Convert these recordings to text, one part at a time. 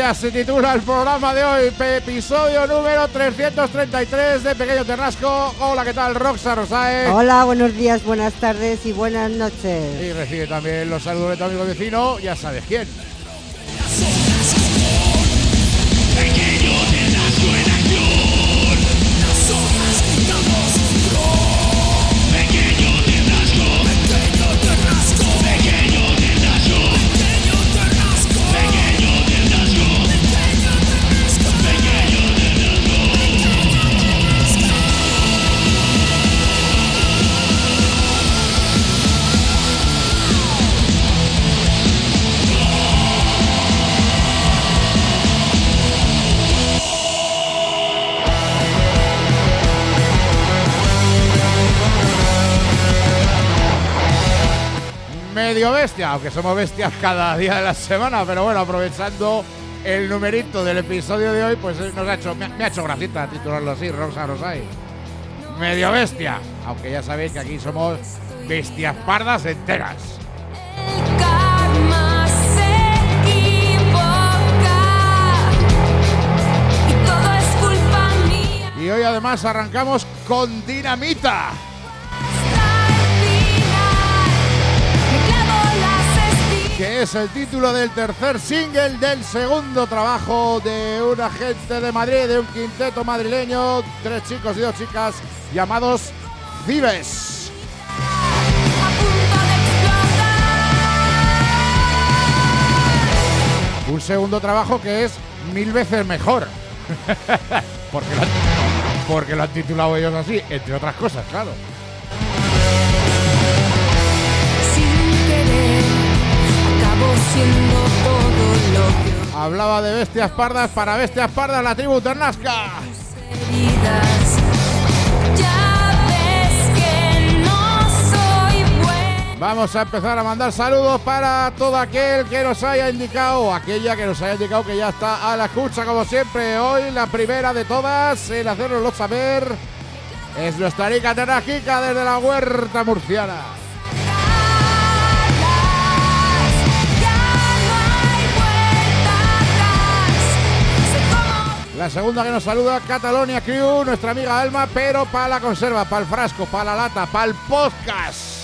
Bestias se titula el programa de hoy, episodio número 333 de Pequeño Ternasco. Hola, ¿qué tal? Roxa Rosae. Hola, buenos días, buenas tardes y buenas noches. Y recibe también los saludos de tu amigo vecino, ya sabes quién. Pequeño Ternasco en acción. Nosotros gritamos pro. Pequeño Ternasco. Pequeño Ternasco. Pequeño Ternasco. Pequeño Ternasco. Pequeño Ternasco. Pequeño Ternasco. Pequeño Medio bestia, aunque somos bestias cada día de la semana, pero bueno, aprovechando el numerito del episodio de hoy, pues me ha hecho gracita titularlo así, Rosa Rosay. Medio bestia, aunque ya sabéis que aquí somos bestias pardas enteras. El karma se equivoca y todo es culpa mía. Y hoy además arrancamos con dinamita. Que es el título del tercer single del segundo trabajo de una gente de Madrid, de un quinteto madrileño, 3 chicos y 2 chicas, llamados Cibes. Un segundo trabajo que es 1000 veces mejor. porque lo han titulado ellos así, entre otras cosas, claro. Siendo todo lo que hablaba de bestias pardas para bestias pardas, la tribu Ternasca. heridas. Ya ves que no soy buena. Vamos a empezar a mandar saludos para todo aquel que nos haya indicado, o aquella que nos haya indicado que ya está a la escucha, como siempre. Hoy la primera de todas en hacérnoslo saber es nuestra Arica Ternasquica desde la huerta murciana. La segunda que nos saluda, Catalonia Crew, nuestra amiga Alma, pero para la conserva, para el frasco, para la lata, para el podcast.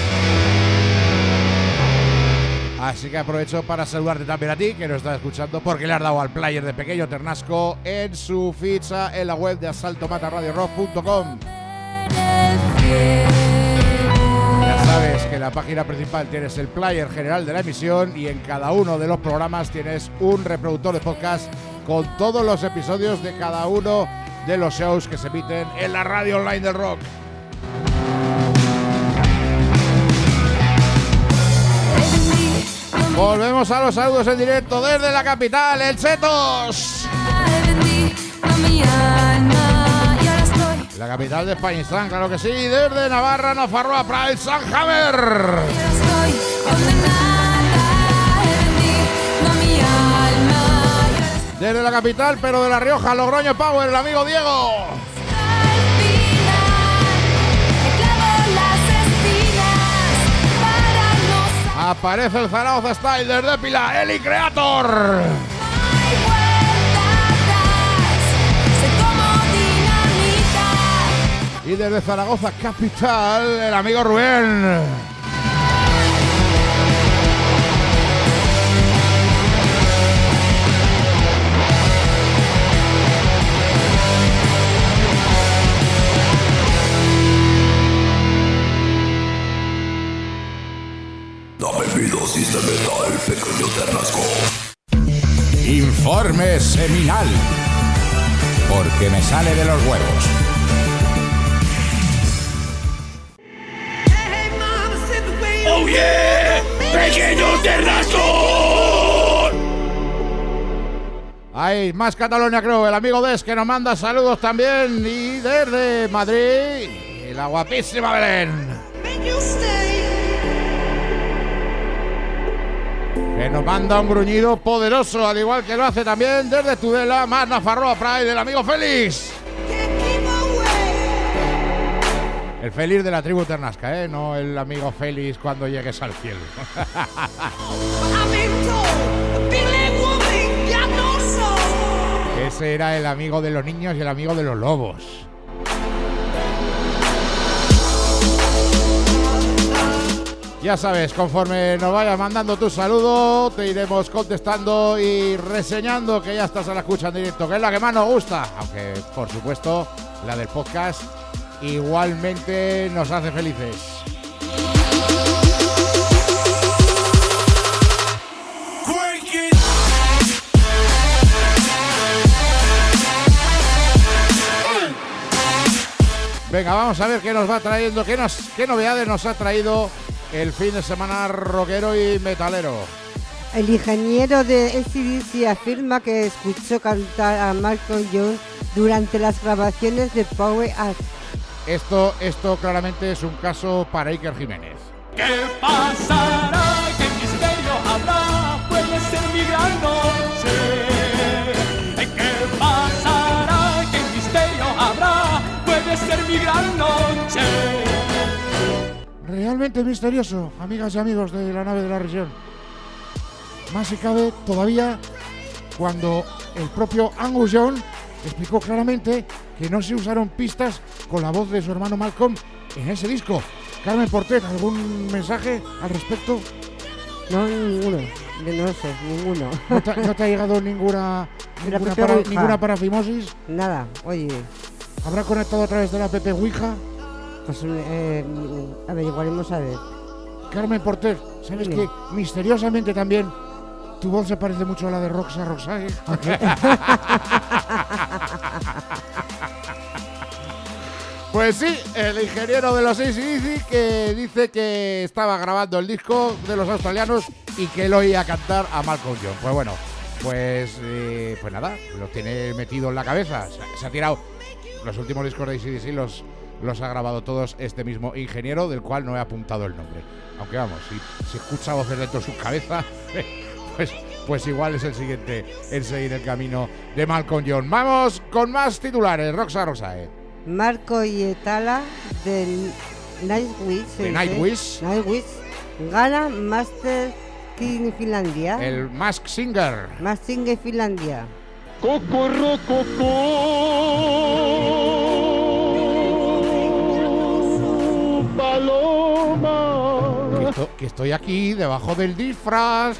Así que aprovecho para saludarte también a ti, que nos estás escuchando, porque le has dado al player de Pequeño Ternasco en su ficha en la web de asaltomatarradiorock.com. Ya sabes que en la página principal tienes el player general de la emisión y en cada uno de los programas tienes un reproductor de podcast con todos los episodios de cada uno de los shows que se emiten en la radio online del rock. Volvemos a los saludos en directo desde la capital, el Chetos. La capital de España, claro que sí, desde Navarra, Nafarroa, para el Sanjamer. Desde la capital, pero de La Rioja, Logroño Power, el amigo Diego. Aparece el Zaragoza Style desde Pila, Eli Creator. Y desde Zaragoza capital, el amigo Rubén. Dame mi dosis de metal, Pequeño Ternasco. Informe seminal. Porque me sale de los huevos. ¡Oh yeah! ¡Pequeño Ternasco! Hay más Catalonia Crew, el amigo Des que nos manda saludos también. Y desde Madrid, la guapísima Belén. Que nos manda un gruñido poderoso, al igual que lo hace también desde Tudela, más Nafarroa Pride, el amigo Félix. El Félix de la tribu Ternasca, no el amigo Félix cuando llegues al cielo. Ese era el amigo de los niños y el amigo de los lobos. Ya sabes, conforme nos vayas mandando tu saludo, te iremos contestando y reseñando que ya estás a la escucha en directo, que es la que más nos gusta. Aunque, por supuesto, la del podcast igualmente nos hace felices. Venga, vamos a ver qué nos va trayendo, qué novedades nos ha traído el fin de semana rockero y metalero. El ingeniero de AC/DC afirma que escuchó cantar a Malcolm Young durante las grabaciones de Power Up. Esto claramente es un caso para Iker Jiménez. ¿Qué pasará? ¿Qué misterio habrá? Puede ser mi gran noche. ¿Qué pasará? ¿Qué misterio habrá? Puede ser mi gran noche. Realmente misterioso, amigas y amigos de la nave de la región. Más si cabe todavía cuando el propio Angus Young explicó claramente que no se usaron pistas con la voz de su hermano Malcolm en ese disco. Carmen Portet, ¿algún mensaje al respecto? No, ninguno. No sé, ninguno. ¿No te ha llegado ninguna parafimosis? Nada, oye. ¿Habrá conectado a través de la app Ouija? Pues averiguaremos a ver. Carmen Porter, ¿sabes Sí. que misteriosamente también tu voz se parece mucho a la de Roxa Rosay? Pues sí, el ingeniero de los AC/DC que dice que estaba grabando el disco de los australianos y que lo oía cantar a Malcolm Young. Pues bueno, pues nada, lo tiene metido en la cabeza. Se ha tirado los últimos discos de AC/DC, los ha grabado todos este mismo ingeniero, del cual no he apuntado el nombre. Aunque vamos, si escucha voces dentro de su cabeza, pues igual es el siguiente en seguir el camino de Malcolm Young. Vamos con más titulares. Roxa Rosae. Marco Hietala del Nightwish. De Nightwish. Gana Master King Finlandia. El Mask Singer. Mask Singer Finlandia. Que estoy aquí debajo del disfraz.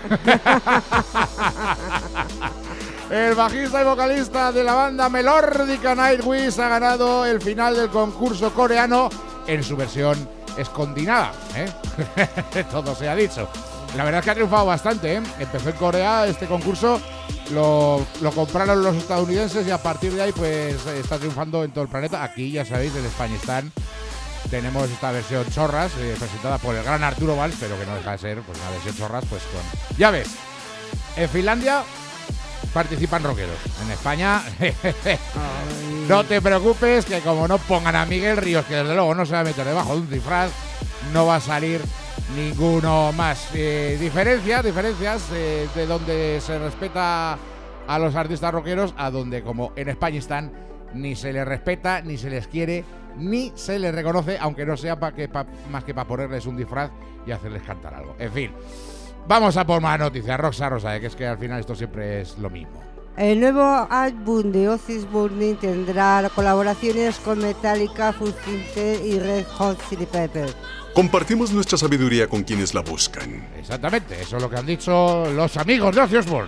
El bajista y vocalista de la banda melórdica Nightwish ha ganado el final del concurso coreano en su versión escondinada, ¿eh? Todo se ha dicho. La verdad es que ha triunfado bastante, ¿eh? Empezó en Corea este concurso, lo compraron los estadounidenses y a partir de ahí pues está triunfando en todo el planeta. Aquí, ya sabéis, en Españistán tenemos esta versión chorras, presentada por el gran Arturo Valls, pero que no deja de ser pues una versión chorras pues con... Ya ves, en Finlandia participan rockeros. En España, no te preocupes que como no pongan a Miguel Ríos, que desde luego no se va a meter debajo de un disfraz, no va a salir ninguno más. Diferencias de donde se respeta a los artistas rockeros a donde, como en España están, ni se les respeta, ni se les quiere, ni se les reconoce, aunque no sea más que para ponerles un disfraz y hacerles cantar algo. En fin, vamos a por más noticias. Roxa Rosa, que es que al final esto siempre es lo mismo. El nuevo álbum de Ozzy Burning tendrá colaboraciones con Metallica, Foo Fighters y Red Hot Chili Peppers. Compartimos nuestra sabiduría con quienes la buscan. Exactamente, eso es lo que han dicho los amigos de Ozzy Osbourne.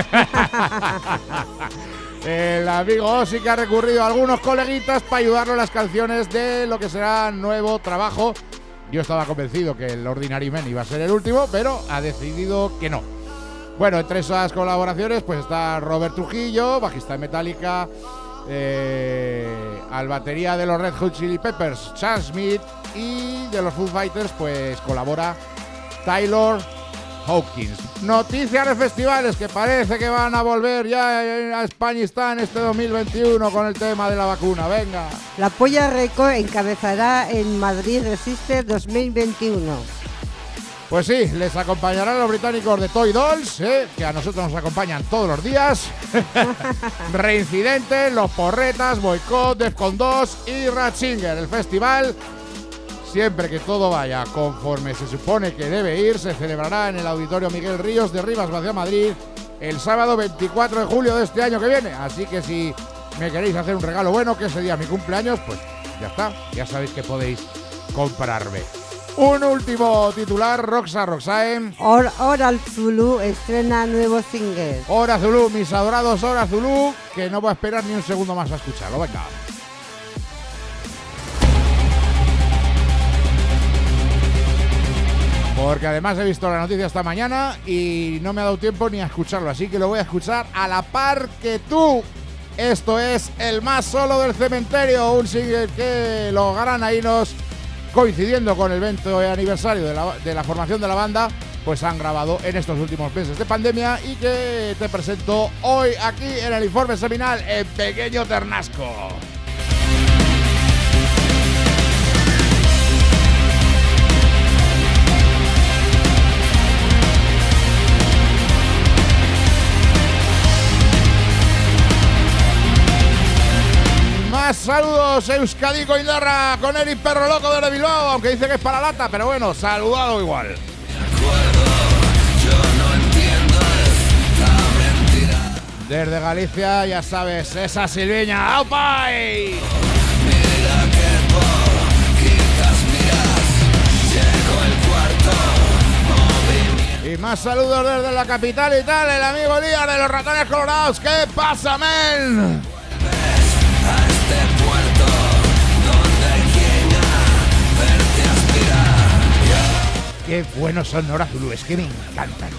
El amigo Ozzy que ha recurrido a algunos coleguitas para ayudarlo en las canciones de lo que será nuevo trabajo. Yo estaba convencido que el Ordinary Man iba a ser el último, pero ha decidido que no. Bueno, entre esas colaboraciones pues está Robert Trujillo, bajista de Metallica, al batería de los Red Hot Chili Peppers, Chad Smith, y de los Foo Fighters pues colabora Taylor Hawkins. Noticias de festivales que parece que van a volver ya a Españistán este 2021 con el tema de la vacuna. Venga. La Polla Record encabezará en Madrid Resiste 2021. Pues sí, les acompañarán los británicos de Toy Dolls, que a nosotros nos acompañan todos los días. Reincidentes, Los Porretas, Boycott, Defcon 2 y Ratzinger. El festival, siempre que todo vaya conforme se supone que debe ir, se celebrará en el Auditorio Miguel Ríos de Rivas, Vacia, Madrid, el sábado 24 de julio de este año que viene. Así que si me queréis hacer un regalo bueno, que ese día es mi cumpleaños, pues ya está, ya sabéis que podéis comprarme. Un último titular, Roxae. Oral Zulu estrena nuevo single. Hora Zulu, mis adorados Hora Zulu, que no voy a esperar ni un segundo más a escucharlo. Venga. Porque además he visto la noticia esta mañana y no me ha dado tiempo ni a escucharlo, así que lo voy a escuchar a la par que tú. Esto es El Más Solo del Cementerio, un single que los granaínos, coincidiendo con el 20 aniversario de la formación de la banda, pues han grabado en estos últimos meses de pandemia y que te presento hoy aquí en el informe semanal en Pequeño Ternasco. Más saludos, Euskadi Coindarra, con Eric Perro Loco de Bilbao, aunque dice que es para lata, pero bueno, saludado igual. Desde Galicia, ya sabes, esa silveña, ¡aupay! Y más saludos desde la capital y tal, el amigo Elías de los Ratones Colorados. ¿Qué pasa, men? Qué buenos son Hora Zulu, es que me encantan.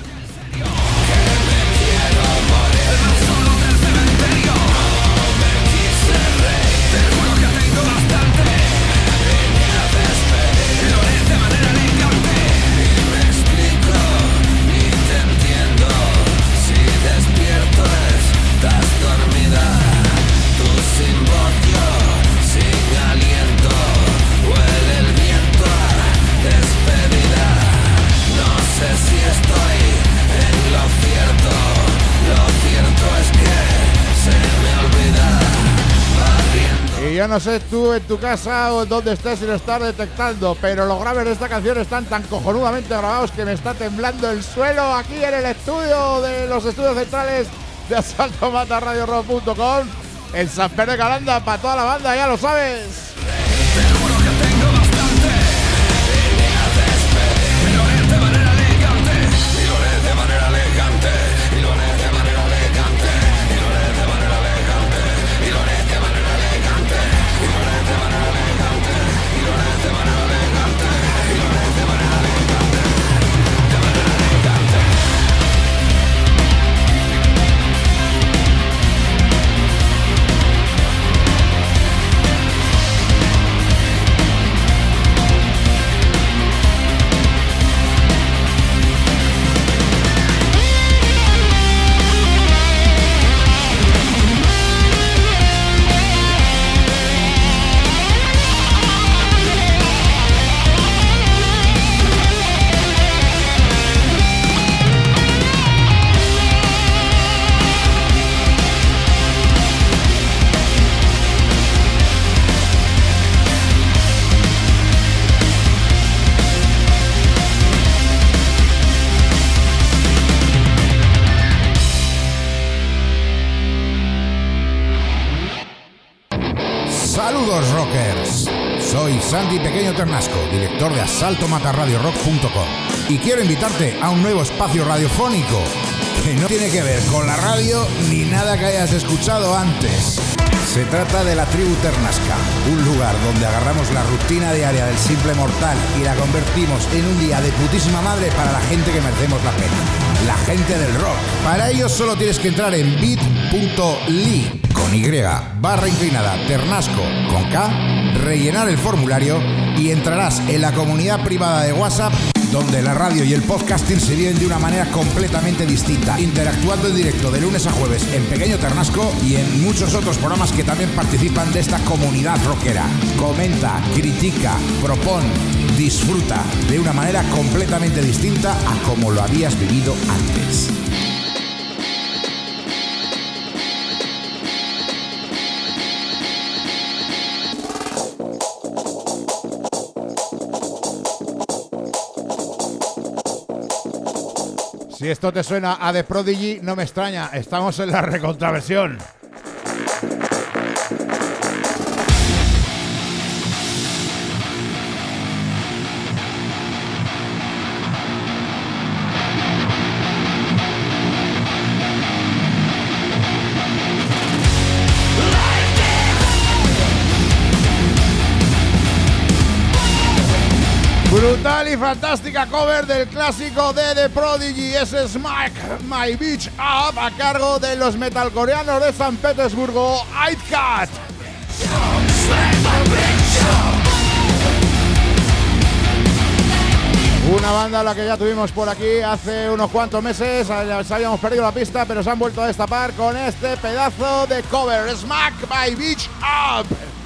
Y yo no sé tú en tu casa o donde estés si lo estás detectando, pero los graves de esta canción están tan cojonudamente grabados que me está temblando el suelo aquí en el estudio de los estudios centrales de asaltomatarradiorock.com. El Samper de Calanda para toda la banda, ya lo sabes. Saludos rockers, soy Santi Pequeño Ternasco, director de asaltomatarradiorock.com y quiero invitarte a un nuevo espacio radiofónico que no tiene que ver con la radio ni nada que hayas escuchado antes. Se trata de La Tribu Ternasca, un lugar donde agarramos la rutina diaria del simple mortal y la convertimos en un día de putísima madre para la gente que merecemos la pena, la gente del rock. Para ello solo tienes que entrar en bit.ly con Y, /inclinada, Ternasco, con K, rellenar el formulario y entrarás en la comunidad privada de WhatsApp, donde la radio y el podcasting se viven de una manera completamente distinta, interactuando en directo de lunes a jueves en Pequeño Ternasco y en muchos otros programas que también participan de esta comunidad rockera. Comenta, critica, propon, disfruta de una manera completamente distinta a como lo habías vivido antes. Si esto te suena a The Prodigy, no me extraña, estamos en la recontraversión. Brutal y fantástica cover del clásico de The Prodigy, ese Smack My Bitch Up, a cargo de los metalcoreanos de San Petersburgo, Idcat. Una banda a la que ya tuvimos por aquí hace unos cuantos meses, les habíamos perdido la pista, pero se han vuelto a destapar con este pedazo de cover, Smack My Bitch Up.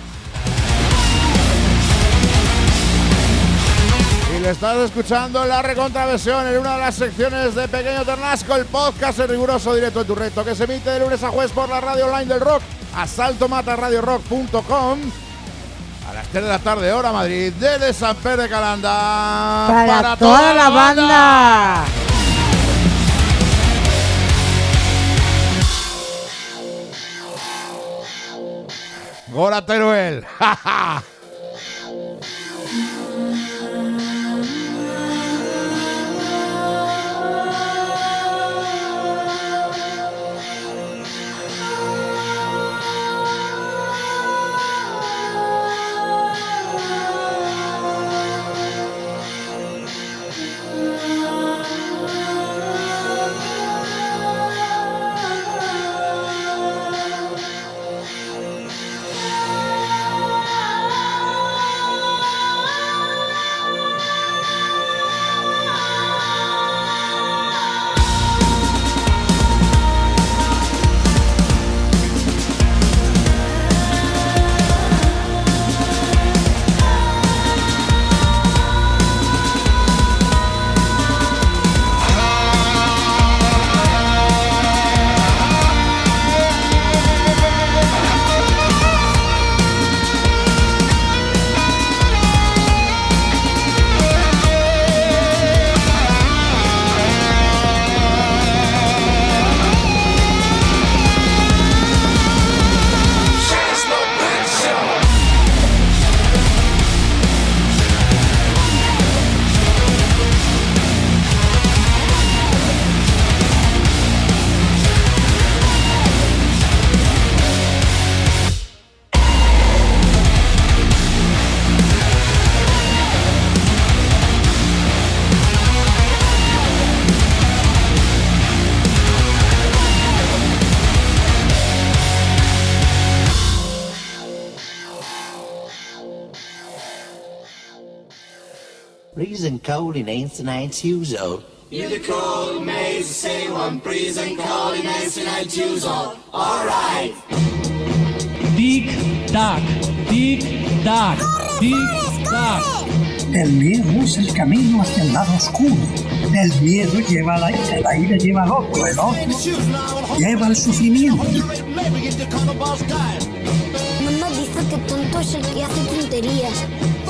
Y le estás escuchando en la recontraversión en una de las secciones de Pequeño Ternasco, el podcast en riguroso directo en tu reto, que se emite de lunes a jueves por la radio online del rock, asaltomatarradiorock.com, a las 3 de la tarde, hora Madrid, desde San Pedro de Calanda, para toda la banda. Gora Teruel, jaja. Freezing cold in ancient shoes on. In the cold maze, say one freezing cold in ancient shoes on. All right. Tic tac, tic tac, tic tac. El miedo es el camino hacia el lado oscuro. El miedo lleva al aire, el aire lleva al otro, el otro lleva al sufrimiento. Mamá dice que tonto es el que hace tonterías.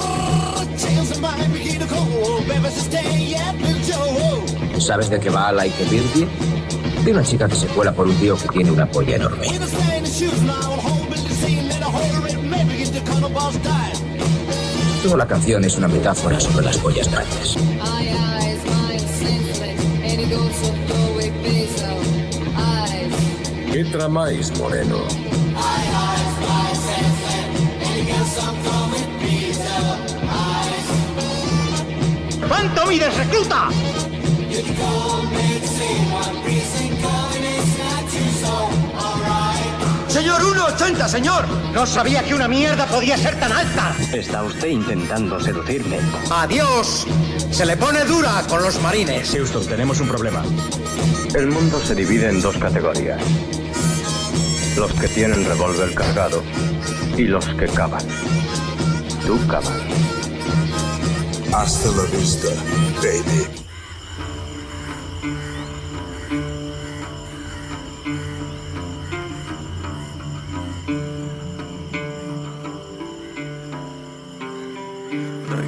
¿Sabes de qué va Like a Virgin? De una chica que se cuela por un tío que tiene una polla enorme. Toda la canción es una metáfora sobre las pollas grandes. ¿Qué tramáis, moreno? ¿Cuánto mides, recluta? Señor, 1,80, señor. No sabía que una mierda podía ser tan alta. ¿Está usted intentando seducirme? Adiós. Se le pone dura con los marines. Houston, tenemos un problema. El mundo se divide en dos categorías. Los que tienen revólver cargado y los que cavan. Tú cavas. Hasta la vista, baby.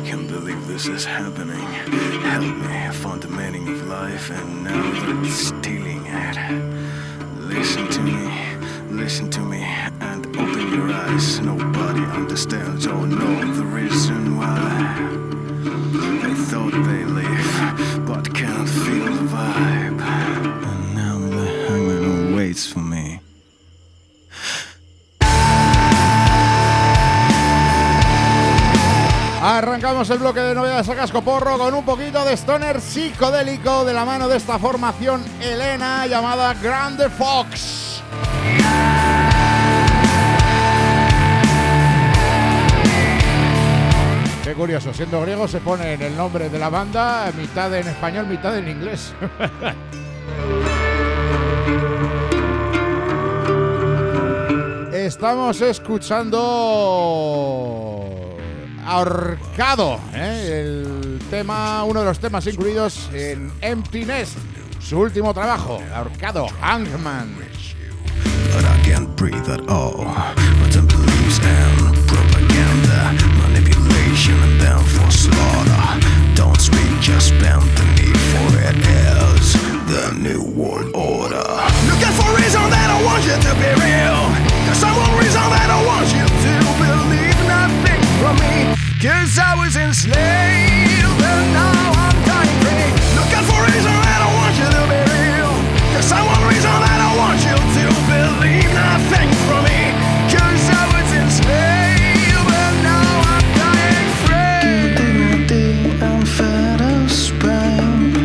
Can't believe this is happening. Help me, I found the meaning of life and now they're stealing it. Listen to me, and open your eyes. Nobody understands or knows the reason why. They thought they live, but can't feel the vibe. And now the hangman waits for me. Arrancamos el bloque de novedades a cascoporro con un poquito de stoner psicodélico de la mano de esta formación helena llamada Grande Fox. Qué curioso, siendo griego se pone en el nombre de la banda mitad en español, mitad en inglés. Estamos escuchando Ahorcado, el tema, uno de los temas incluidos en Empty Nest, su último trabajo, Ahorcado, Hangman. But I can't breathe at all. But the blues and propaganda, manipulation and then for slaughter. Don't speak, just bend the knee for it is the new world order. Looking for a reason that I want you to be real. There's some reason that I want you to believe nothing from me. Cause I was enslaved and now I'm dying free. Looking for a reason that I want you to be real. There's some reason that I want you to believe nothing from me. Cause I was enslaved and now I'm dying free. I'm fed of Spain.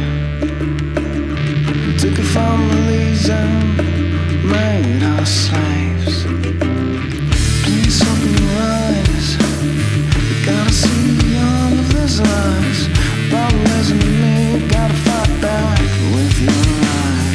Took our families and made us slaves. Please open your eyes. Gotta see all of those lies. Problem isn't me. Gotta fight back with your life.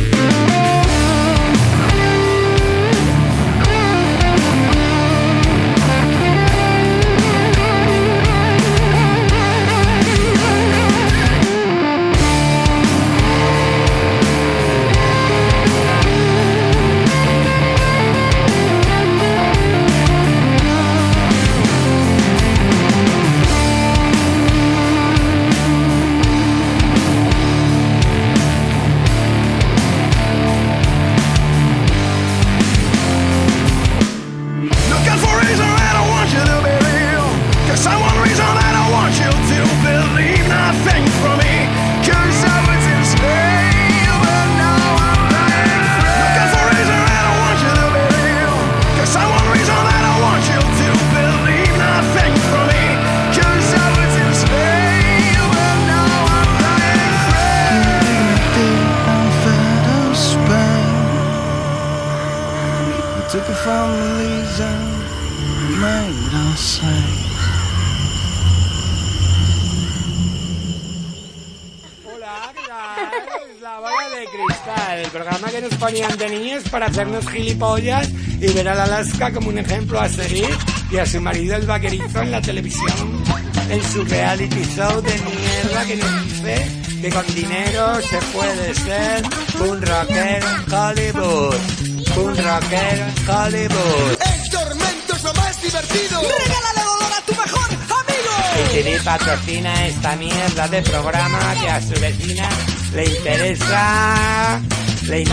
Para hacernos gilipollas y ver a la Alaska como un ejemplo a seguir y a su marido el vaquerizo en la televisión en su reality show de mierda que nos dice que con dinero se puede ser un rockero en Hollywood, un rockero en Hollywood. El tormento es lo más divertido. Regálale dolor a tu mejor amigo. Y TV patrocina esta mierda de programa que a su vecina le interesa. En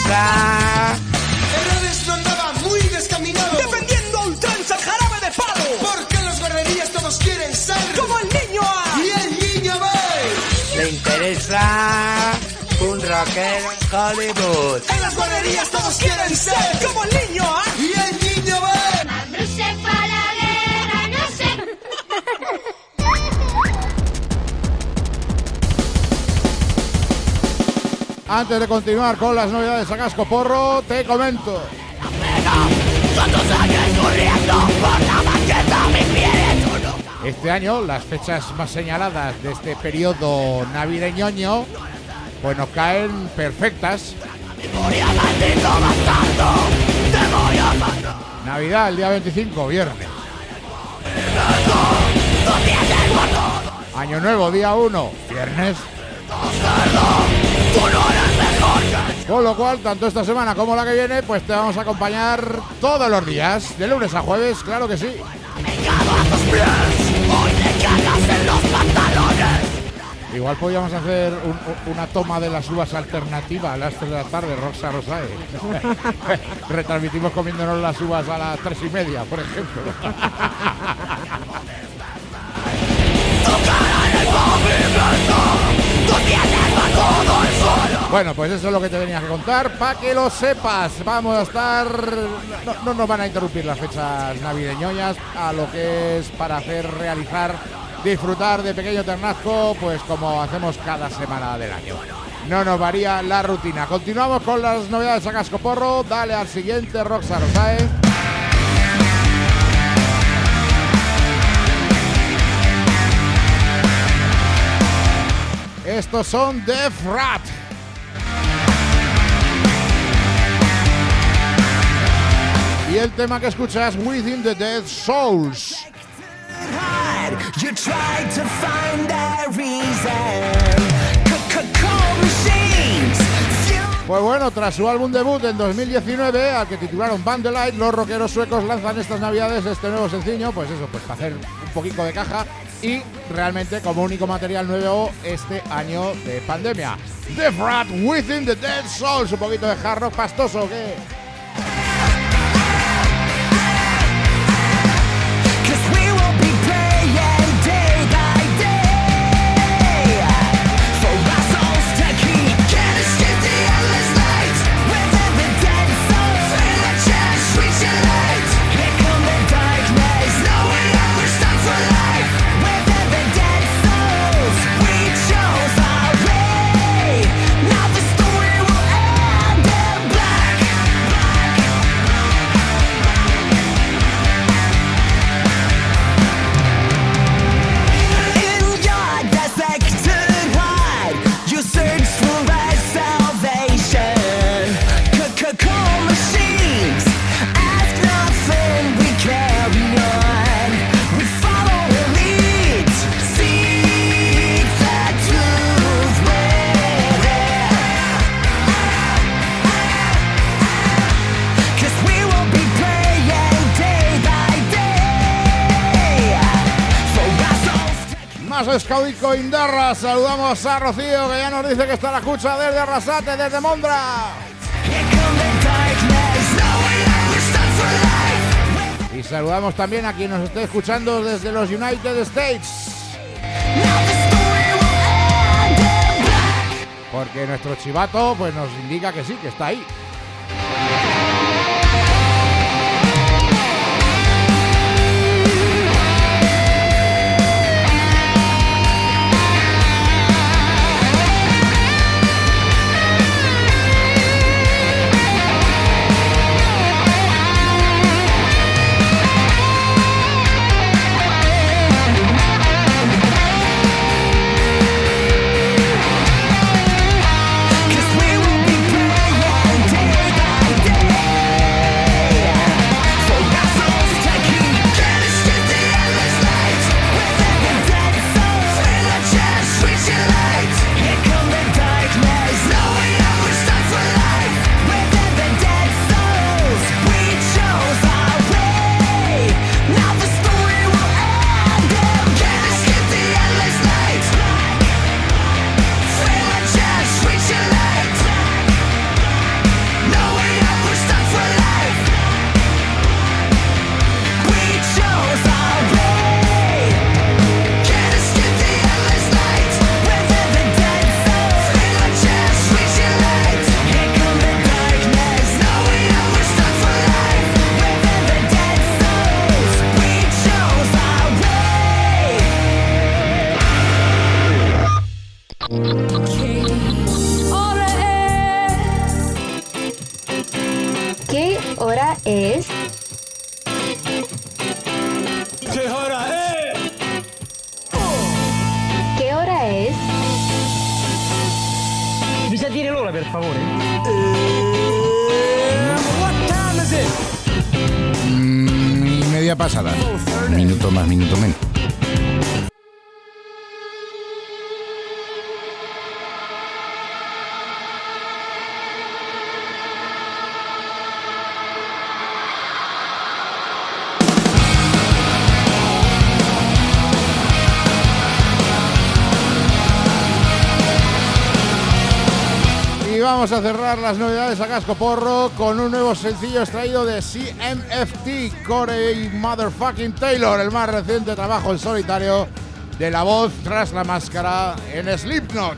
redes no andaba muy descaminado, defendiendo a ultranza el jarabe de palo. Porque en las guarderías todos quieren ser como el niño A y el niño B. Le interesa un rockero en Hollywood. En las guarderías todos quieren ser como el niño A y el niño B. Cuando se fue a la guerra, no sé. Antes de continuar con las novedades a cascoporro, te comento. Este año, las fechas más señaladas de este periodo navideño, pues nos caen perfectas. Navidad, el día 25, viernes. Año Nuevo, día 1, viernes. Con lo cual, tanto esta semana como la que viene, pues te vamos a acompañar todos los días, de lunes a jueves, claro que sí. Hoy te cagas en los pantalones. Igual podríamos hacer una toma de las uvas alternativa a las 3 de la tarde, Roxa Rosae. Retransmitimos comiéndonos las uvas a las 3:30, por ejemplo. Bueno, pues eso es lo que te tenía que contar, para que lo sepas. Vamos a estar... No nos van a interrumpir las fechas navideñoñas, a lo que es para realizar, disfrutar de Pequeño Ternasco, pues como hacemos cada semana del año. No nos varía la rutina. Continuamos con las novedades a cascoporro. Dale al siguiente, Roxa Rosae. Estos son Death Rat. Y el tema que escuchas, Within the Dead Souls. You tried to find a reason. Cold machines. Pues bueno, tras su álbum debut en 2019, al que titularon Bandelight, los rockeros suecos lanzan estas navidades este nuevo sencillo, pues eso, pues para hacer un poquito de caja y realmente como único material nuevo este año de pandemia. Death Rat, Within the Dead Souls, un poquito de hard rock pastoso, ¿qué? Escaudico Indarra, saludamos a Rocío, que ya nos dice que está a la escucha desde Arrasate, desde Mondra. Y saludamos también a quien nos esté escuchando desde los United States, porque nuestro chivato pues nos indica que sí, que está ahí. es... ¿Qué hora es? ¿Qué hora es? Mi sentire l'ora, per favore. Media pasada. Minuto más, minuto menos. vamos a cerrar las novedades a cascoporro con un nuevo sencillo extraído de CMFT, Corey Motherfucking Taylor, el más reciente trabajo en solitario de la voz tras la máscara en Slipknot.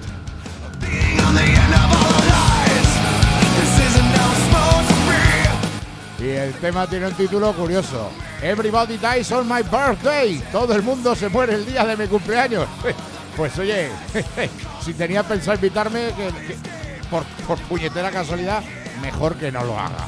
Y el tema tiene un título curioso: Everybody Dies on My Birthday. Todo el mundo se muere el día de mi cumpleaños. Pues oye, si tenía pensado invitarme, que por puñetera casualidad, mejor que no lo haga.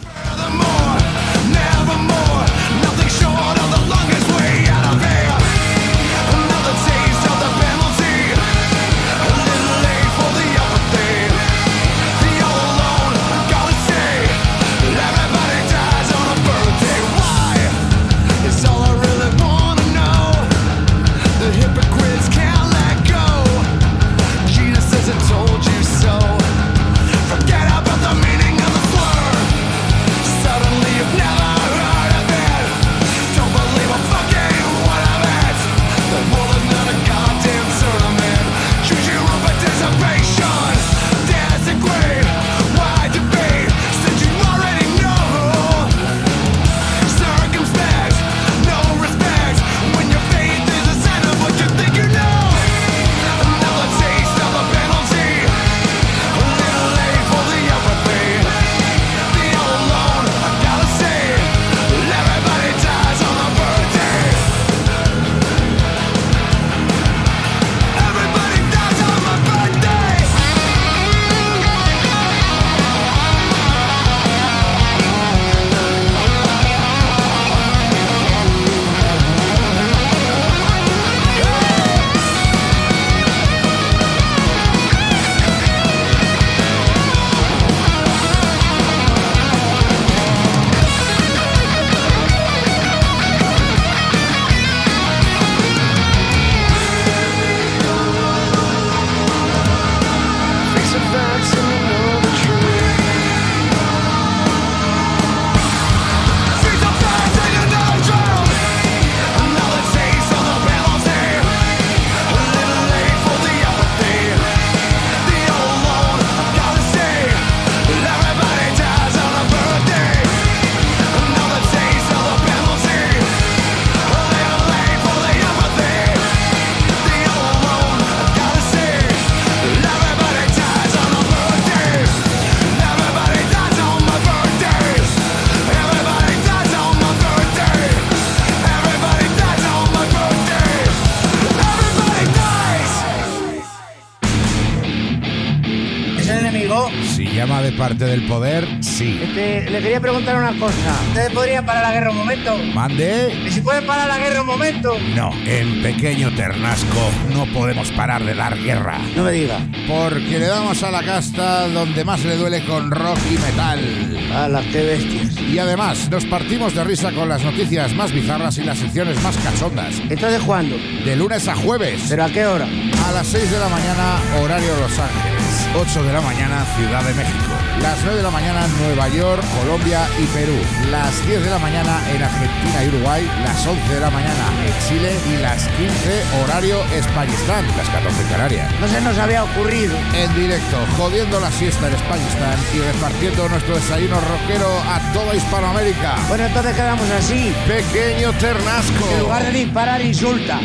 De parte del poder, sí. Le quería preguntar una cosa. ¿Ustedes podrían parar la guerra un momento? ¿Mande? ¿Y si pueden parar la guerra un momento? No, en Pequeño Ternasco no podemos parar de dar guerra. No me diga. Porque le damos a la casta donde más le duele con rock y metal. ¡Hala, qué bestias! Y además nos partimos de risa con las noticias más bizarras y las secciones más cachondas. ¿Entonces cuándo? De lunes a jueves. ¿Pero a qué hora? A las 6 de la mañana, horario Los Ángeles. 8 de la mañana, Ciudad de México. Las 9 de la mañana, Nueva York, Colombia y Perú. Las 10 de la mañana en Argentina y Uruguay. Las 11 de la mañana en Chile. Y las 15, horario Españistán. Las 14 en Canarias. No se nos había ocurrido. En directo, jodiendo la siesta en Españistán y repartiendo nuestro desayuno rockero a toda Hispanoamérica. Bueno, entonces quedamos así. Pequeño Ternasco. En lugar de disparar, insulta.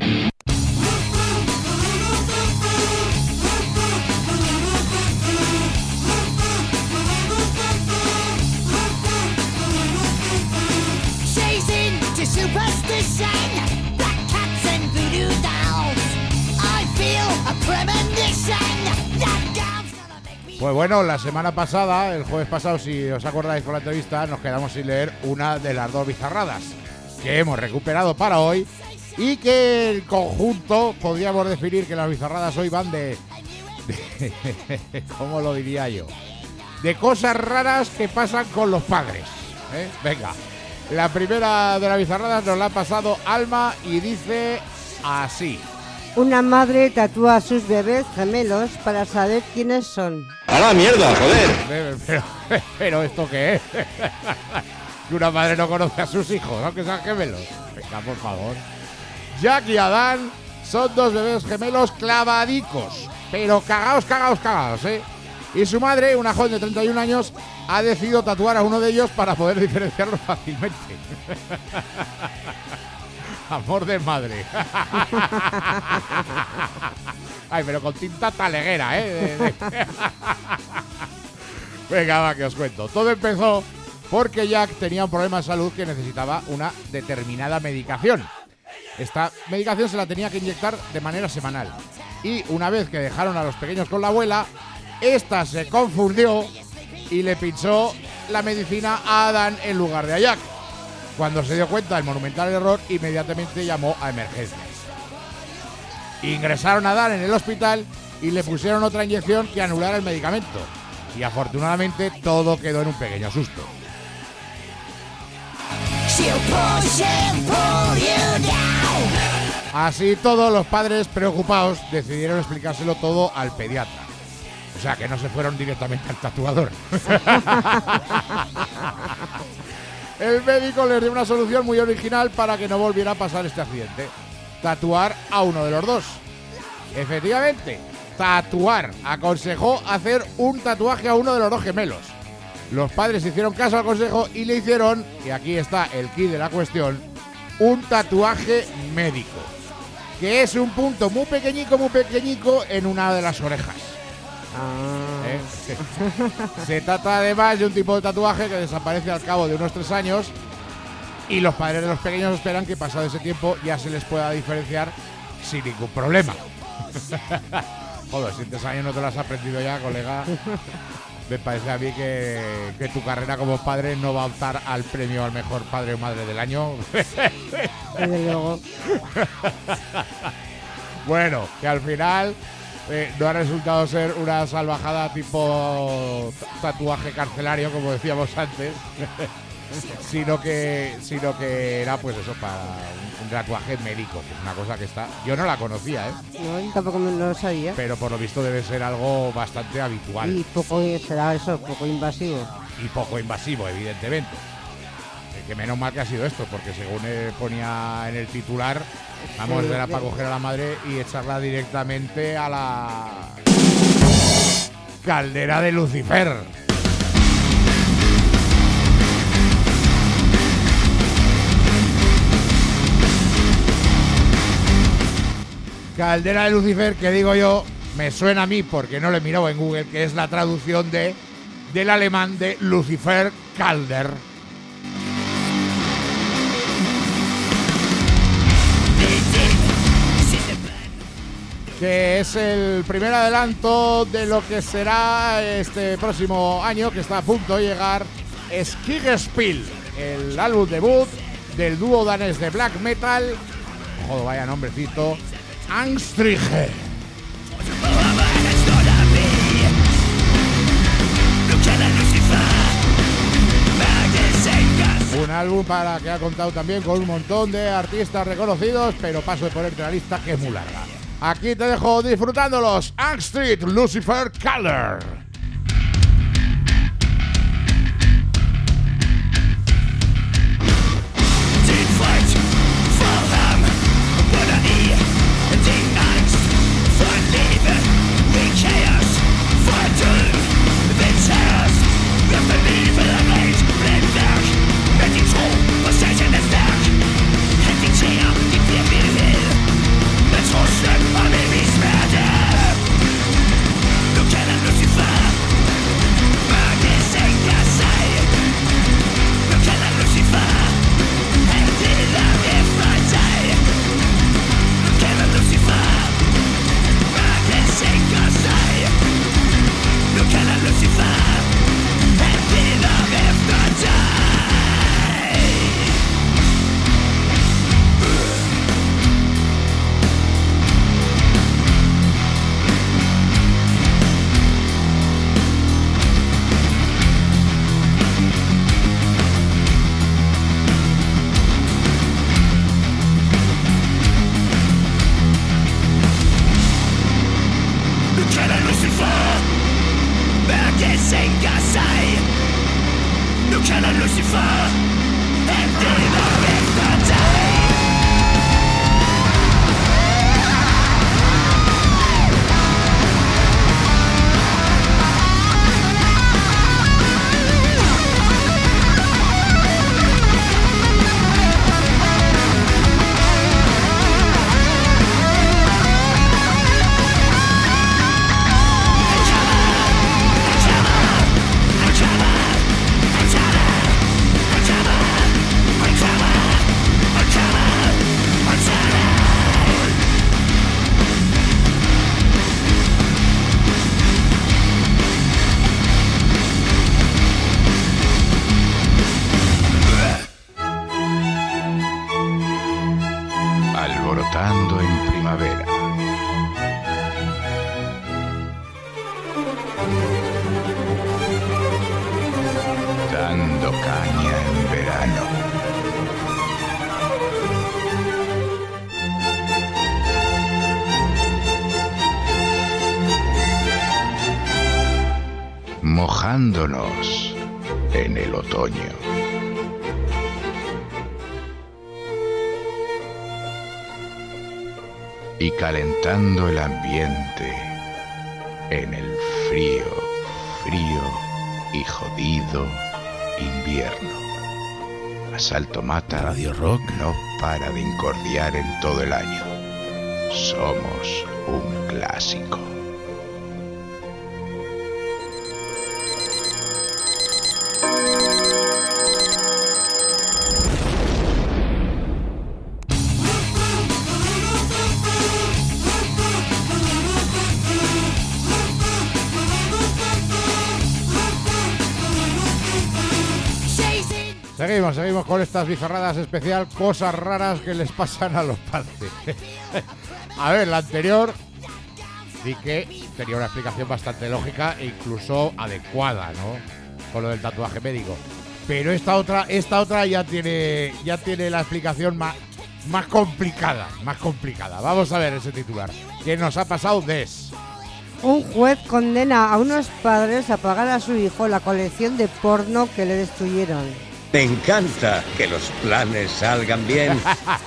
Pues bueno, la semana pasada, el jueves pasado, si os acordáis por la entrevista, nos quedamos sin leer una de las dos bizarradas que hemos recuperado para hoy y que en conjunto podríamos definir que las bizarradas hoy van de ¿cómo lo diría yo? De cosas raras que pasan con los padres, ¿eh? Venga, la primera de las bizarradas nos la ha pasado Alma y dice así. Una madre tatúa a sus bebés gemelos para saber quiénes son. ¡A la mierda, joder! Pero ¿esto qué es? Que una madre no conoce a sus hijos, aunque sean gemelos. Venga, por favor. Jack y Adán son dos bebés gemelos clavadicos, pero cagaos, ¿eh? Y su madre, una joven de 31 años, ha decidido tatuar a uno de ellos para poder diferenciarlo fácilmente. Amor de madre. Ay, pero con tinta taleguera, ¿eh? Venga, va, que os cuento. Todo empezó porque Jack tenía un problema de salud que necesitaba una determinada medicación. Esta medicación se la tenía que inyectar de manera semanal. Y una vez que dejaron a los pequeños con la abuela, esta se confundió y le pinchó la medicina a Adán en lugar de a Jack. Cuando se dio cuenta del monumental error, inmediatamente llamó a emergencias. Ingresaron a Adán en el hospital y le pusieron otra inyección que anulara el medicamento. Y afortunadamente todo quedó en un pequeño susto. Así todos los padres preocupados decidieron explicárselo todo al pediatra. O sea, que no se fueron directamente al tatuador. El médico les dio una solución muy original para que no volviera a pasar este accidente. Tatuar a uno de los dos. Efectivamente, tatuar. Aconsejó hacer un tatuaje a uno de los dos gemelos. Los padres hicieron caso al consejo y le hicieron, y aquí está el quid de la cuestión, un tatuaje médico, que es un punto muy pequeñico en una de las orejas. Se trata además de un tipo de tatuaje que desaparece al cabo de unos 3 años y los padres de los pequeños esperan que pasado ese tiempo ya se les pueda diferenciar sin ningún problema. Joder, si en 3 años no te lo has aprendido ya, colega. Me parece a mí que tu carrera como padre no va a optar al premio al mejor padre o madre del año. Desde luego. Bueno, que al final no ha resultado ser una salvajada tipo tatuaje carcelario, como decíamos antes, sino que era pues eso, para un tatuaje médico, que es una cosa que está... Yo no la conocía, ¿eh? No, tampoco no lo sabía. Pero por lo visto debe ser algo bastante habitual. Y poco invasivo. Y poco invasivo, evidentemente. Que menos mal que ha sido esto, porque según ponía en el titular, vamos, era para coger a la madre y echarla directamente a la caldera de Lucifer. Caldera de Lucifer, que digo yo, me suena a mí porque no lo he mirado en Google, que es la traducción del alemán de Lucifer Calder. Que es el primer adelanto de lo que será este próximo año, que está a punto de llegar, Skiggespiel, el álbum debut del dúo danés de black metal, joder, vaya nombrecito, Angstrige. Un álbum para que ha contado también con un montón de artistas reconocidos, pero paso de ponerte la lista que es muy larga. Aquí te dejo disfrutándolos. Angstreet, Lucifer Calder. Lucifer alborotando en primavera. Dando caña en verano. Mojándonos en el otoño. Y calentando el ambiente en el frío y jodido invierno. Asalto Mata Radio Rock no para de incordiar en todo el año. Somos un clásico. Seguimos con estas bizarradas especial, cosas raras que les pasan a los padres. A ver, la anterior sí que tenía una explicación bastante lógica e incluso adecuada, ¿no? Con lo del tatuaje médico. Pero esta otra ya tiene la explicación más complicada. Vamos a ver ese titular. ¿Qué nos ha pasado des? Un juez condena a unos padres a pagar a su hijo la colección de porno que le destruyeron. Me encanta que los planes salgan bien.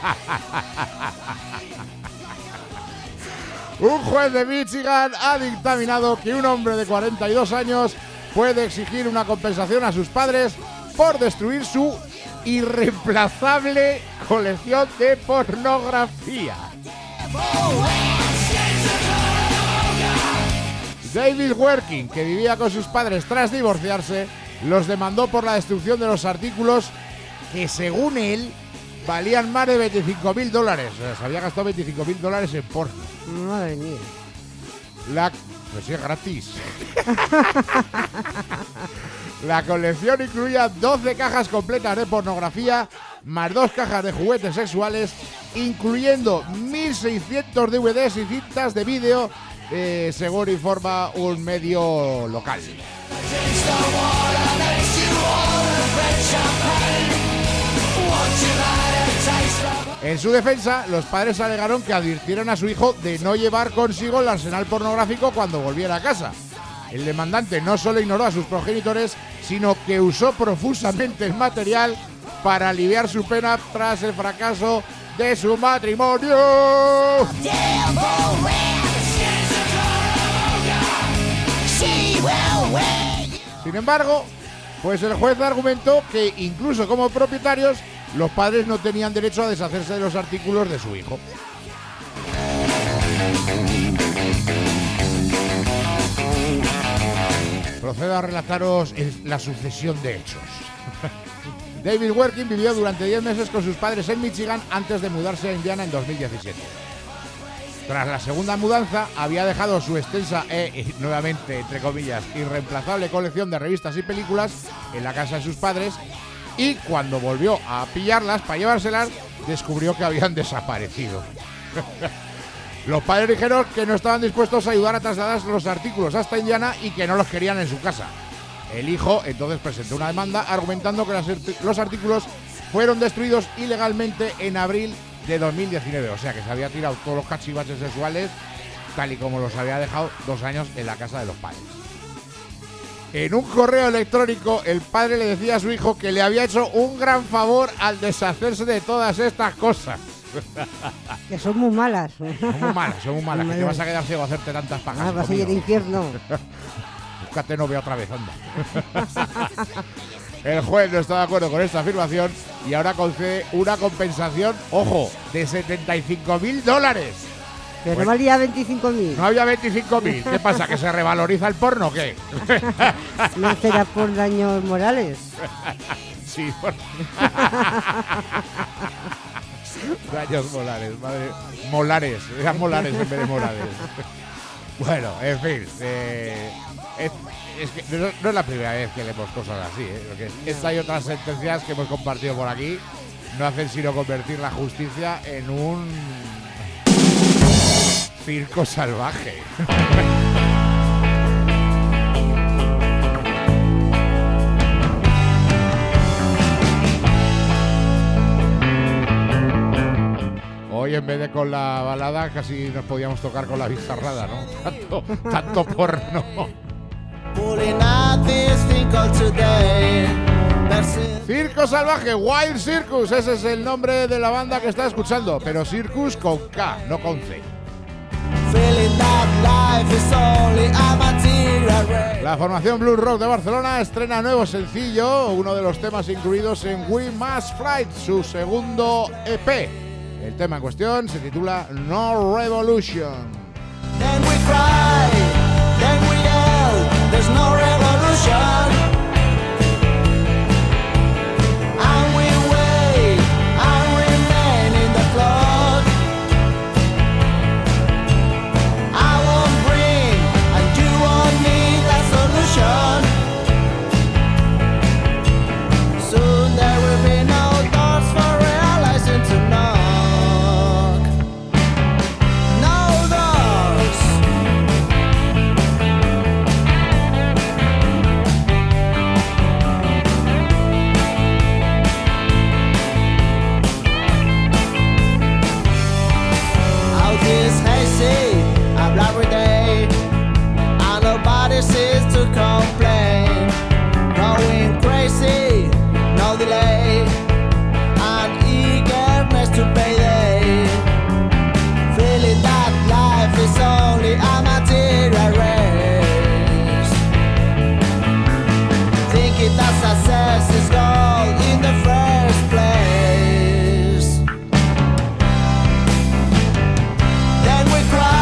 Un juez de Michigan ha dictaminado que un hombre de 42 años puede exigir una compensación a sus padres por destruir su irreemplazable colección de pornografía. David Werking, que vivía con sus padres tras divorciarse, los demandó por la destrucción de los artículos que, según él, valían más de $25,000. O sea, se había gastado $25,000 en porno. Madre mía. Pues sí, es gratis. La colección incluía 12 cajas completas de pornografía, más 2 cajas de juguetes sexuales, incluyendo 1.600 DVDs y cintas de vídeo, según informa un medio local. En su defensa, los padres alegaron que advirtieron a su hijo de no llevar consigo el arsenal pornográfico cuando volviera a casa. El demandante no solo ignoró a sus progenitores, sino que usó profusamente el material para aliviar su pena tras el fracaso de su matrimonio. Sin embargo, pues el juez argumentó que incluso como propietarios, los padres no tenían derecho a deshacerse de los artículos de su hijo. Procedo a relataros la sucesión de hechos. David Werking vivió durante 10 meses con sus padres en Michigan antes de mudarse a Indiana en 2017. Tras la segunda mudanza, había dejado su extensa nuevamente, entre comillas, irreemplazable colección de revistas y películas en la casa de sus padres, y cuando volvió a pillarlas para llevárselas, descubrió que habían desaparecido. Los padres dijeron que no estaban dispuestos a ayudar a trasladar los artículos hasta Indiana y que no los querían en su casa. El hijo entonces presentó una demanda argumentando que los artículos fueron destruidos ilegalmente en abril de 2019, o sea que se había tirado todos los cachivaches sexuales tal y como los había dejado 2 años en la casa de los padres. En un correo electrónico, el padre le decía a su hijo que le había hecho un gran favor al deshacerse de todas estas cosas. Que son muy malas. Son muy malas, que te vas a quedar ciego a hacerte tantas pajas. Vas a ir al infierno. Búscate novia otra vez, anda. El juez no está de acuerdo con esta afirmación y ahora concede una compensación, ojo, de $75,000. Que no valía 25.000. No había 25.000. ¿Qué pasa? ¿Que se revaloriza el porno o qué? ¿No será por daños morales? Sí, por... daños molares, madre. Molares, eran molares en vez de morales. Bueno, en fin. Es que no es la primera vez que leemos cosas así, porque esta y otras sentencias que hemos compartido por aquí no hacen sino convertir la justicia en un circo salvaje. Hoy en vez de con la balada casi nos podíamos tocar con la bizarrada, ¿no? Tanto porno. Circo Salvaje, Wild Circus, ese es el nombre de la banda que está escuchando, pero Circus con K, no con C. La formación Blues Rock de Barcelona estrena nuevo sencillo, uno de los temas incluidos en We Must Fight, su segundo EP. El tema en cuestión se titula No Revolution. Then we cry, then we yell, there's no revolution. And we wait and remain in the flood. I won't bring and you won't need that solution. Soon there will be no doors for realizing to know. Every day, and nobody seems to complain. Going crazy, no delay, and eagerness to payday. Feeling that life is only a material race. Thinking that success is gold in the first place. Then we cry.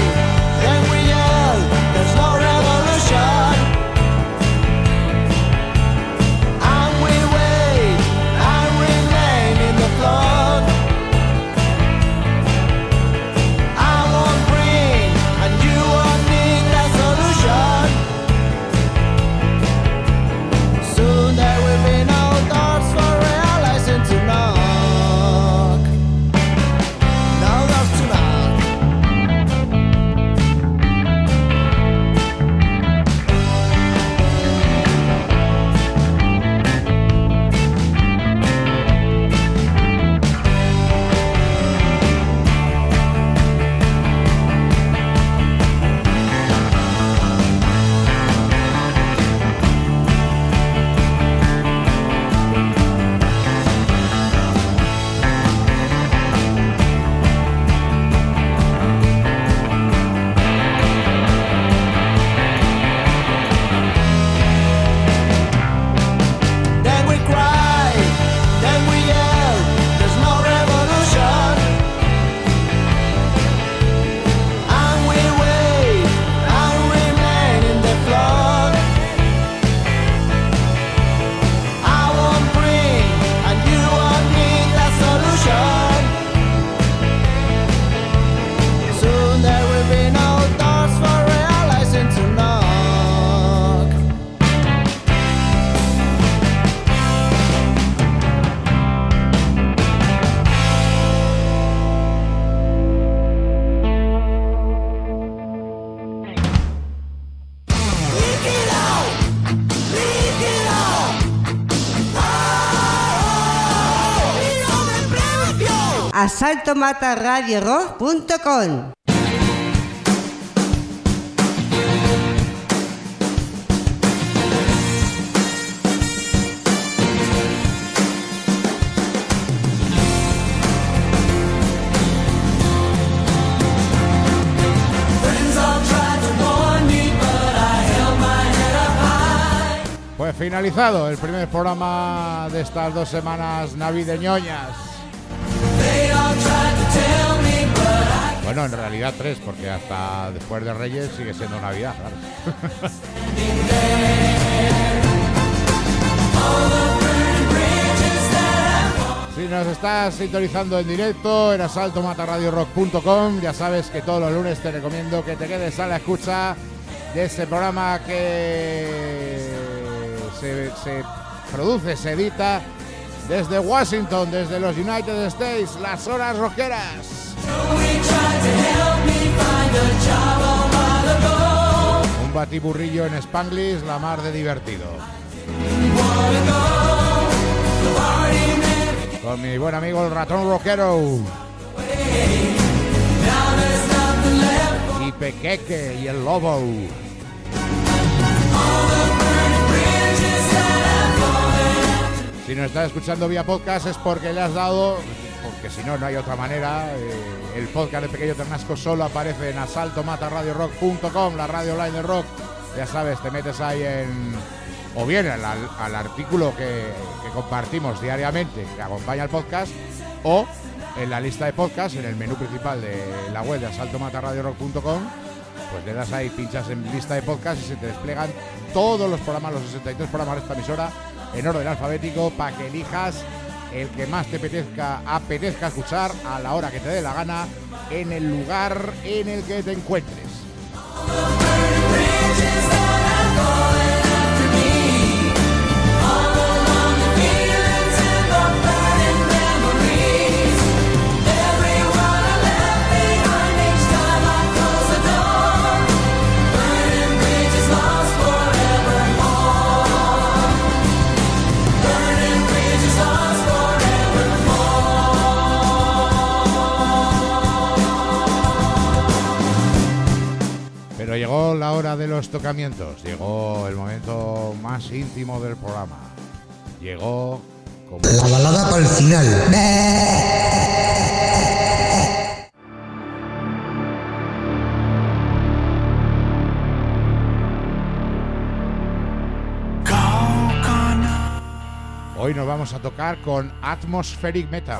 asaltomatarradiorock.com. Pues finalizado el primer programa de estas 2 semanas navideñoñas. Bueno, en realidad 3, porque hasta después de Reyes sigue siendo Navidad, claro. Si nos estás sintonizando en directo en asaltomatarradiorock.com, ya sabes que todos los lunes te recomiendo que te quedes a la escucha de este programa que se produce, se edita Desde Washington, desde los United States, las horas rockeras. Un batiburrillo en Spanglish, la mar de divertido. Con mi buen amigo el ratón rockero. Y Pequeque y el lobo. Si nos estás escuchando vía podcast es porque le has dado, porque si no, no hay otra manera. El podcast de Pequeño Ternasco solo aparece en asaltomatarradiorock.com, la radio online de rock. Ya sabes, te metes ahí o bien al artículo que compartimos diariamente, que acompaña el podcast, o en la lista de podcast, en el menú principal de la web de asaltomatarradiorock.com. Pues le das ahí, pinchas en lista de podcast y se te desplegan todos los programas, los 63 programas de esta emisora, en orden alfabético, para que elijas el que más te apetezca escuchar a la hora que te dé la gana, en el lugar en el que te encuentres. Pero llegó la hora de los tocamientos, llegó el momento más íntimo del programa. Llegó como la balada para el final. Hoy nos vamos a tocar con Atmospheric Metal.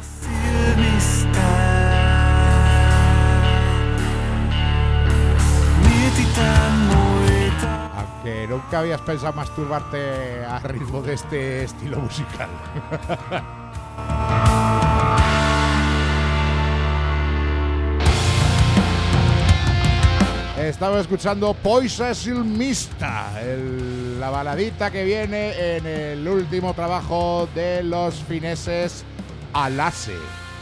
Aunque nunca habías pensado masturbarte al ritmo de este estilo musical. Estamos escuchando Poison Mista, la baladita que viene en el último trabajo de los fineses Alase.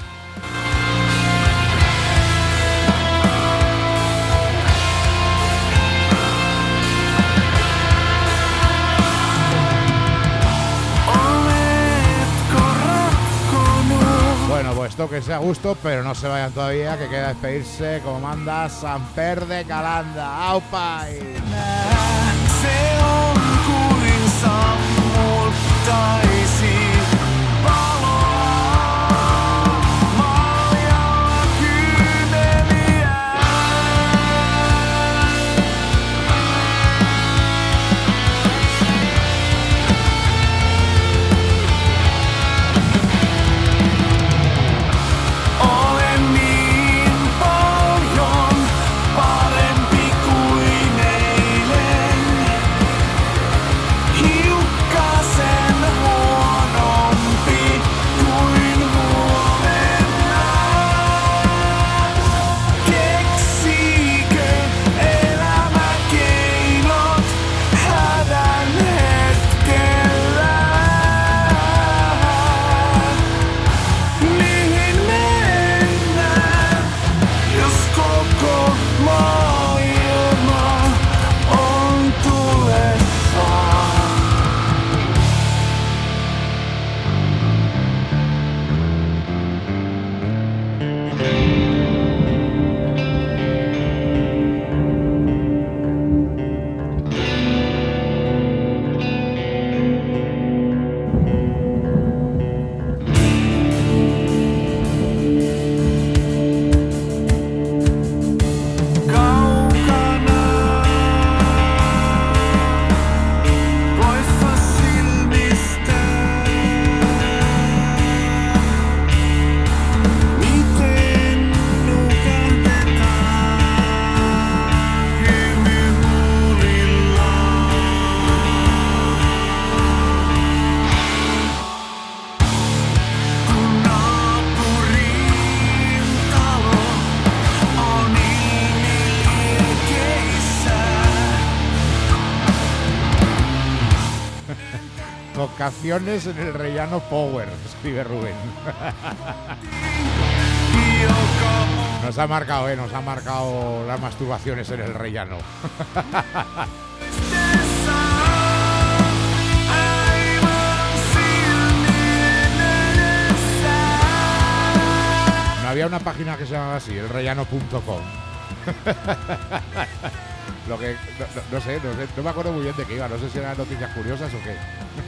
Bueno, pues tóquense a gusto, pero no se vayan todavía, que queda despedirse como manda Samper de Calanda. ¡Aupa! canciones en el rellano Power, escribe Rubén. Nos ha marcado las masturbaciones en el rellano. No había una página que se llamaba así, elrellano.com. Lo que no sé, no me acuerdo muy bien de qué iba, no sé si eran noticias curiosas o qué.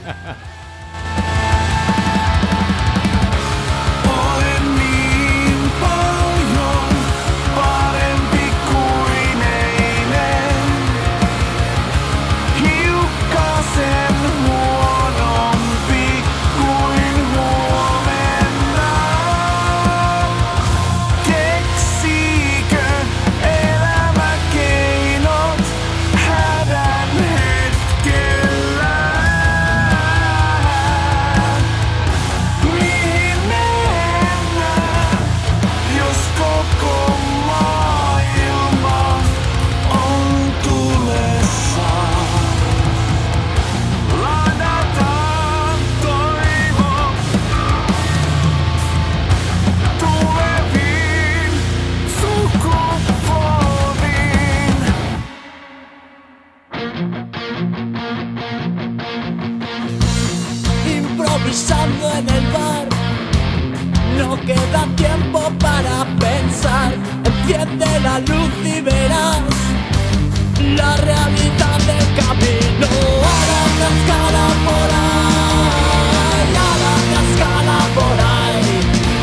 Improvisando en el bar, no queda tiempo para pensar. Enciende la luz y verás la realidad del camino. A la cascada por ahí, a la cascada por ahí.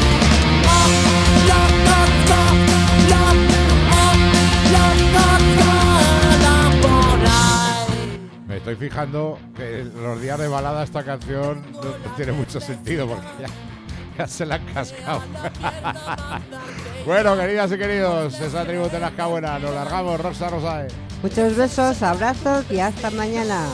La cascada por ahí. Me estoy fijando que en los días de balada esta canción no tiene mucho sentido porque ya se la han cascado. Bueno, queridas y queridos, esa tribu de las Cabuenas, nos largamos, Rosa Rosae. Muchos besos, abrazos y hasta mañana.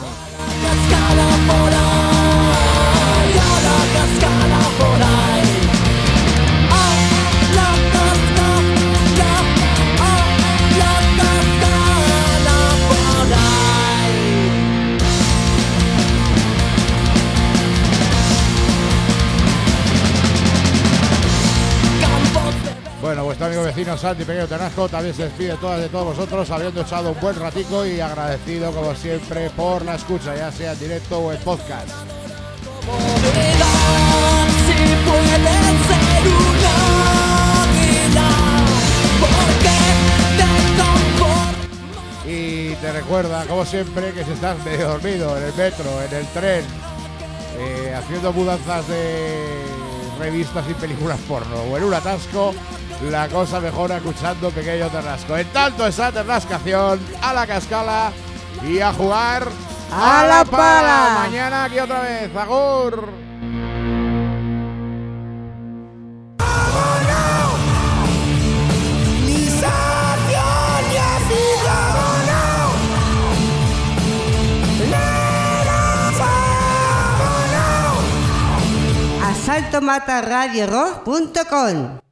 Bueno, vuestro amigo vecino Santi Pequeño Ternasco también se despide de todos vosotros, habiendo echado un buen ratico y agradecido como siempre por la escucha, ya sea en directo o en podcast. Y te recuerda, como siempre, que si estás medio dormido en el metro, en el tren, haciendo mudanzas de revistas y películas porno o en un atasco, la cosa mejora escuchando Pequeño Ternasco. En tanto, esa ternascación a la cascala y a jugar a la pala. Mañana aquí otra vez. ¡Agur! asaltomatarradiorock.com